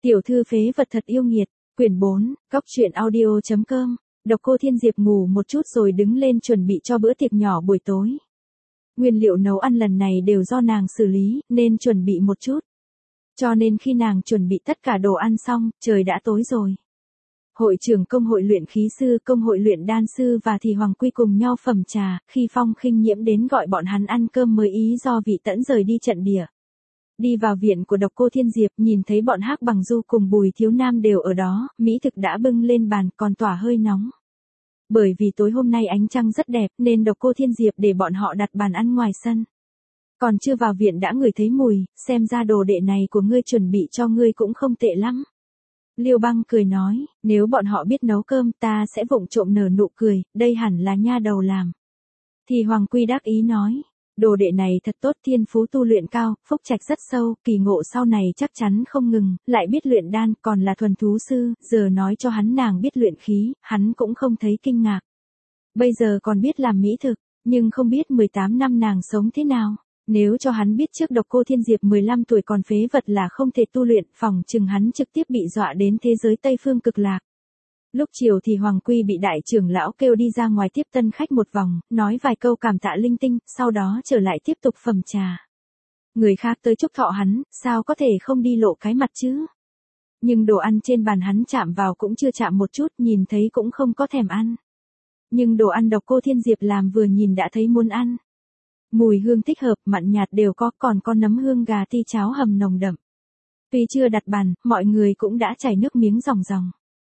Tiểu thư phế vật thật yêu nghiệt, quyển 4, Cóc truyện audio.com. Độc Cô Thiên Diệp ngủ một chút rồi đứng lên chuẩn bị cho bữa tiệc nhỏ buổi tối. Nguyên liệu nấu ăn lần này đều do nàng xử lý, nên chuẩn bị một chút. Cho nên khi nàng chuẩn bị tất cả đồ ăn xong, trời đã tối rồi. Hội trưởng công hội luyện khí sư, công hội luyện đan sư và thì Hoàng Quy cùng nhau phẩm trà, khi Phong Khinh Nhiễm đến gọi bọn hắn ăn cơm mới ý do Vị Tẫn rời đi trận địa. Đi vào viện của Độc Cô Thiên Diệp, nhìn thấy bọn Hắc Bằng Du cùng Bùi Thiếu Nam đều ở đó, mỹ thực đã bưng lên bàn, còn tỏa hơi nóng. Bởi vì tối hôm nay ánh trăng rất đẹp, nên Độc Cô Thiên Diệp để bọn họ đặt bàn ăn ngoài sân. Còn chưa vào viện đã ngửi thấy mùi, xem ra đồ đệ này của ngươi chuẩn bị cho ngươi cũng không tệ lắm. Liêu Băng cười nói, nếu bọn họ biết nấu cơm ta sẽ vụng trộm nở nụ cười, đây hẳn là nha đầu làm. Thì Hoàng Quy đắc ý nói, đồ đệ này thật tốt, thiên phú tu luyện cao, phúc trạch rất sâu, kỳ ngộ sau này chắc chắn không ngừng, lại biết luyện đan, còn là thuần thú sư, giờ nói cho hắn nàng biết luyện khí, hắn cũng không thấy kinh ngạc. Bây giờ còn biết làm mỹ thực, nhưng không biết 18 năm nàng sống thế nào. Nếu cho hắn biết trước Độc Cô Thiên Diệp 15 tuổi còn phế vật là không thể tu luyện, phỏng chừng hắn trực tiếp bị dọa đến thế giới Tây Phương Cực Lạc. Lúc chiều thì Hoàng Quy bị đại trưởng lão kêu đi ra ngoài tiếp tân khách một vòng, nói vài câu cảm tạ linh tinh, sau đó trở lại tiếp tục phẩm trà. Người khác tới chúc thọ hắn, sao có thể không đi lộ cái mặt chứ? Nhưng đồ ăn trên bàn hắn chạm vào cũng chưa chạm một chút, nhìn thấy cũng không có thèm ăn. Nhưng đồ ăn Độc Cô Thiên Diệp làm vừa nhìn đã thấy muốn ăn. Mùi hương thích hợp, mặn nhạt đều có, còn con nấm hương gà ti cháo hầm nồng đậm. Tuy chưa đặt bàn, mọi người cũng đã chảy nước miếng ròng ròng.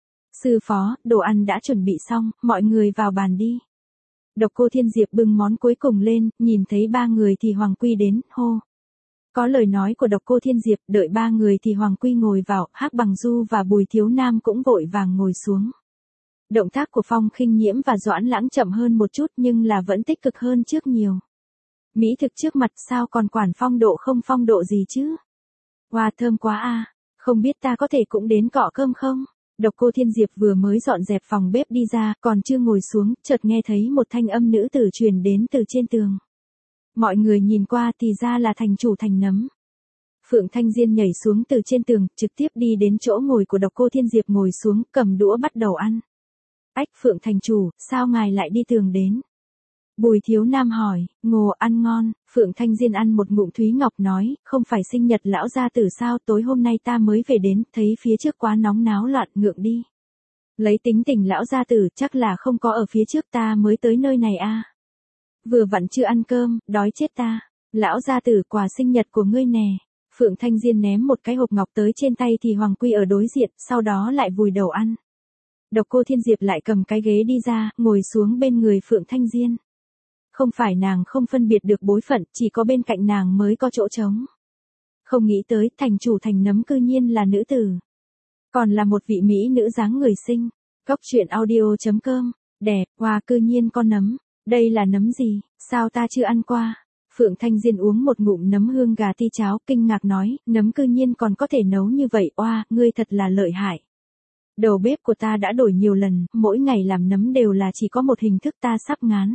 Sư phó, đồ ăn đã chuẩn bị xong, mọi người vào bàn đi. Độc Cô Thiên Diệp bưng món cuối cùng lên, nhìn thấy ba người thì Hoàng Quy đến, hô. Có lời nói của Độc Cô Thiên Diệp, đợi ba người thì Hoàng Quy ngồi vào, Hắc Bằng Du và Bùi Thiếu Nam cũng vội vàng ngồi xuống. Động tác của Phong Khinh Nhiễm và Doãn Lãng chậm hơn một chút nhưng là vẫn tích cực hơn trước nhiều. Mỹ thực trước mặt sao còn quản phong độ không phong độ gì chứ? Wow, thơm quá a, không biết ta có thể cũng đến cọ cơm không? Độc Cô Thiên Diệp vừa mới dọn dẹp phòng bếp đi ra, còn chưa ngồi xuống, chợt nghe thấy một thanh âm nữ tử truyền đến từ trên tường. Mọi người nhìn qua thì ra là thành chủ Thành Nấm. Phượng Thanh Diên nhảy xuống từ trên tường, trực tiếp đi đến chỗ ngồi của Độc Cô Thiên Diệp ngồi xuống, cầm đũa bắt đầu ăn. Ách, Phượng thành chủ, sao ngài lại đi tường đến? Bùi Thiếu Nam hỏi, ngồ ăn ngon, Phượng Thanh Diên ăn một ngụm Thúy Ngọc nói, không phải sinh nhật lão gia tử sao, tối hôm nay ta mới về đến, thấy phía trước quá nóng náo loạn, ngượng đi. Lấy tính tình lão gia tử chắc là không có ở phía trước, ta mới tới nơi này a. Vừa vặn chưa ăn cơm, đói chết ta. Lão gia tử, quà sinh nhật của ngươi nè. Phượng Thanh Diên ném một cái hộp ngọc tới trên tay thì Hoàng Quy ở đối diện, sau đó lại vùi đầu ăn. Độc Cô Thiên Diệp lại cầm cái ghế đi ra, ngồi xuống bên người Phượng Thanh Diên. Không phải nàng không phân biệt được bối phận, chỉ có bên cạnh nàng mới có chỗ trống. Không nghĩ tới, thành chủ Thành Nấm cư nhiên là nữ tử. Còn là một vị mỹ nữ dáng người xinh. Cóc truyện audio.com, đẹp, wow, cư nhiên con nấm. Đây là nấm gì, sao ta chưa ăn qua? Phượng Thanh Diên uống một ngụm nấm hương gà ti cháo, kinh ngạc nói, nấm cư nhiên còn có thể nấu như vậy, oa, ngươi thật là lợi hại. Đầu bếp của ta đã đổi nhiều lần, mỗi ngày làm nấm đều là chỉ có một hình thức, ta sắp ngán.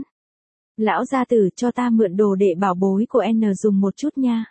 Lão gia tử, cho ta mượn đồ đệ bảo bối của N dùng một chút nha.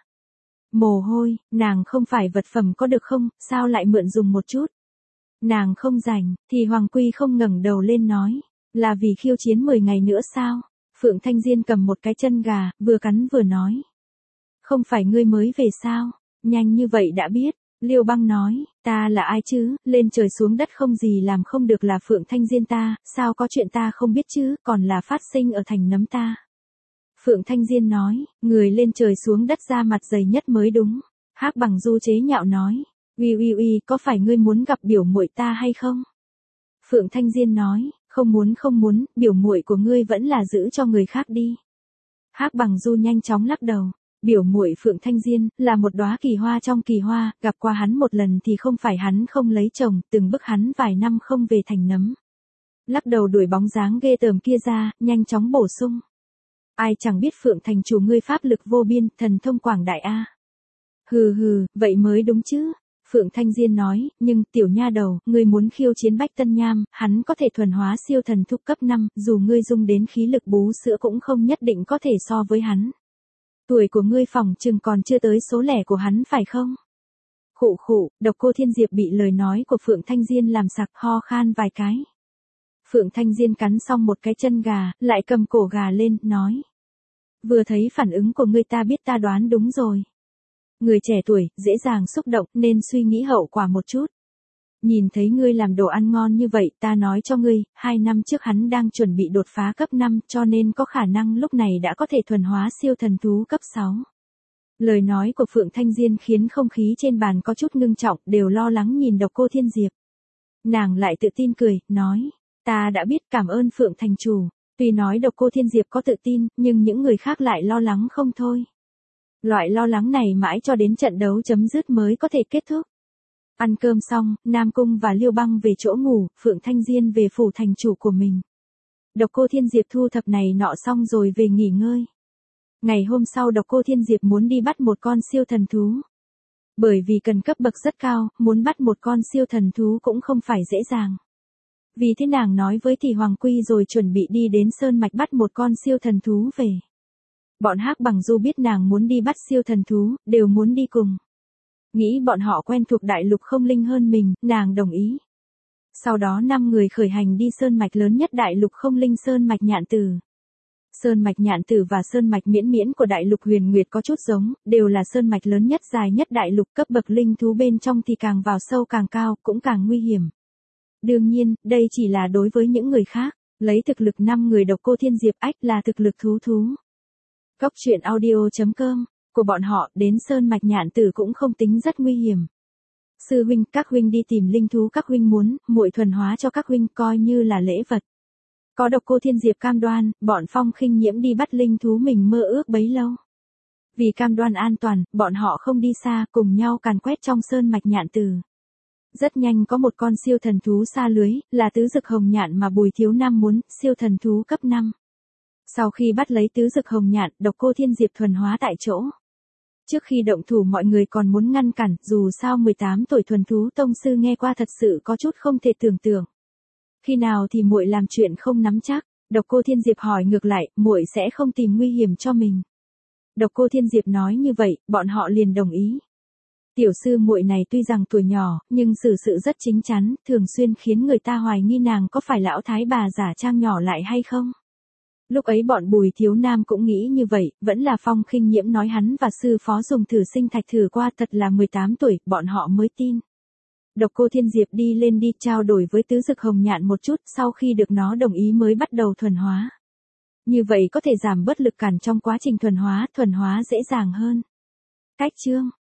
Mồ hôi, nàng không phải vật phẩm có được không, sao lại mượn dùng một chút? Nàng không rảnh, thì Hoàng Quy không ngẩng đầu lên nói, là vì khiêu chiến 10 ngày nữa sao? Phượng Thanh Diên cầm một cái chân gà, vừa cắn vừa nói. Không phải ngươi mới về sao? Nhanh như vậy đã biết. Liêu Băng nói, ta là ai chứ, lên trời xuống đất không gì làm không được là Phượng Thanh Diên ta, sao có chuyện ta không biết chứ, còn là phát sinh ở Thành Nấm ta. Phượng Thanh Diên nói, người lên trời xuống đất ra mặt dày nhất mới đúng. Hắc Bằng Du chế nhạo nói, uy, có phải ngươi muốn gặp biểu muội ta hay không? Phượng Thanh Diên nói, không muốn, biểu muội của ngươi vẫn là giữ cho người khác đi. Hắc Bằng Du nhanh chóng lắc đầu. Biểu muội Phượng Thanh Diên là một đóa kỳ hoa trong kỳ hoa, gặp qua hắn một lần thì không phải hắn không lấy chồng, từng bức hắn vài năm không về Thành Nấm. Lắc đầu đuổi bóng dáng ghê tởm kia ra, nhanh chóng bổ sung. Ai chẳng biết Phượng thành chủ ngươi pháp lực vô biên, thần thông quảng đại a. Hừ, vậy mới đúng chứ. Phượng Thanh Diên nói, nhưng tiểu nha đầu, ngươi muốn khiêu chiến Bách Tân Nham, hắn có thể thuần hóa siêu thần thúc cấp 5, dù ngươi dung đến khí lực bú sữa cũng không nhất định có thể so với hắn. Tuổi của ngươi phỏng chừng còn chưa tới số lẻ của hắn phải không? Khụ khụ, Độc Cô Thiên Diệp bị lời nói của Phượng Thanh Diên làm sặc ho khan vài cái. Phượng Thanh Diên cắn xong một cái chân gà, lại cầm cổ gà lên, nói. Vừa thấy phản ứng của ngươi ta biết ta đoán đúng rồi. Người trẻ tuổi, dễ dàng xúc động nên suy nghĩ hậu quả một chút. Nhìn thấy ngươi làm đồ ăn ngon như vậy ta nói cho ngươi, 2 năm trước hắn đang chuẩn bị đột phá cấp 5 cho nên có khả năng lúc này đã có thể thuần hóa siêu thần thú cấp 6. Lời nói của Phượng Thanh Diên khiến không khí trên bàn có chút ngưng trọng, đều lo lắng nhìn Độc Cô Thiên Diệp. Nàng lại tự tin cười, nói, ta đã biết, cảm ơn Phượng Thành chủ. Tuy nói Độc Cô Thiên Diệp có tự tin, nhưng những người khác lại lo lắng không thôi. Loại lo lắng này mãi cho đến trận đấu chấm dứt mới có thể kết thúc. Ăn cơm xong, Nam Cung và Liêu Băng về chỗ ngủ, Phượng Thanh Diên về phủ thành chủ của mình. Độc Cô Thiên Diệp thu thập này nọ xong rồi về nghỉ ngơi. Ngày hôm sau Độc Cô Thiên Diệp muốn đi bắt một con siêu thần thú. Bởi vì cần cấp bậc rất cao, muốn bắt một con siêu thần thú cũng không phải dễ dàng. Vì thế nàng nói với Thì Hoàng Quy rồi chuẩn bị đi đến Sơn Mạch bắt một con siêu thần thú về. Bọn Hắc Bằng Du biết nàng muốn đi bắt siêu thần thú, đều muốn đi cùng. Nghĩ bọn họ quen thuộc đại lục không linh hơn mình, nàng đồng ý. Sau đó 5 người khởi hành đi Sơn Mạch lớn nhất đại lục không linh Sơn Mạch Nhạn Tử. Sơn Mạch Nhạn Tử và Sơn Mạch Miễn Miễn của đại lục Huyền Nguyệt có chút giống, đều là Sơn Mạch lớn nhất dài nhất đại lục, cấp bậc linh thú bên trong thì càng vào sâu càng cao, cũng càng nguy hiểm. Đương nhiên, đây chỉ là đối với những người khác, lấy thực lực 5 người Độc Cô Thiên Diệp ách là thực lực thú. Cốc truyện audio.com của bọn họ đến Sơn Mạch Nhạn Tử cũng không tính rất nguy hiểm. Sư huynh, các huynh đi tìm linh thú các huynh muốn, muội thuần hóa cho các huynh coi như là lễ vật. Có Độc Cô Thiên Diệp cam đoan, bọn Phong Khinh Nhiễm đi bắt linh thú mình mơ ước bấy lâu. Vì cam đoan an toàn, bọn họ không đi xa, cùng nhau càn quét trong Sơn Mạch Nhạn Tử. Rất nhanh có một con siêu thần thú xa lưới, là tứ dực hồng nhạn mà Bùi Thiếu Nam muốn, siêu thần thú cấp 5. Sau khi bắt lấy tứ dực hồng nhạn, Độc Cô Thiên Diệp thuần hóa tại chỗ. Trước khi động thủ mọi người còn muốn ngăn cản, dù sao 18 tuổi thuần thú tông sư nghe qua thật sự có chút không thể tưởng tượng. Khi nào thì muội làm chuyện không nắm chắc? Độc Cô Thiên Diệp hỏi ngược lại, muội sẽ không tìm nguy hiểm cho mình. Độc Cô Thiên Diệp nói như vậy, bọn họ liền đồng ý. Tiểu sư muội này tuy rằng tuổi nhỏ, nhưng xử sự rất chính chắn, thường xuyên khiến người ta hoài nghi nàng có phải lão thái bà giả trang nhỏ lại hay không. Lúc ấy bọn Bùi Thiếu Nam cũng nghĩ như vậy, vẫn là Phong Khinh Nhiễm nói hắn và sư phó dùng thử sinh thạch thử qua thật là 18 tuổi, bọn họ mới tin. Độc Cô Thiên Diệp đi lên đi trao đổi với tứ dực hồng nhạn một chút, sau khi được nó đồng ý mới bắt đầu thuần hóa. Như vậy có thể giảm bớt lực cản trong quá trình thuần hóa dễ dàng hơn. Cách chương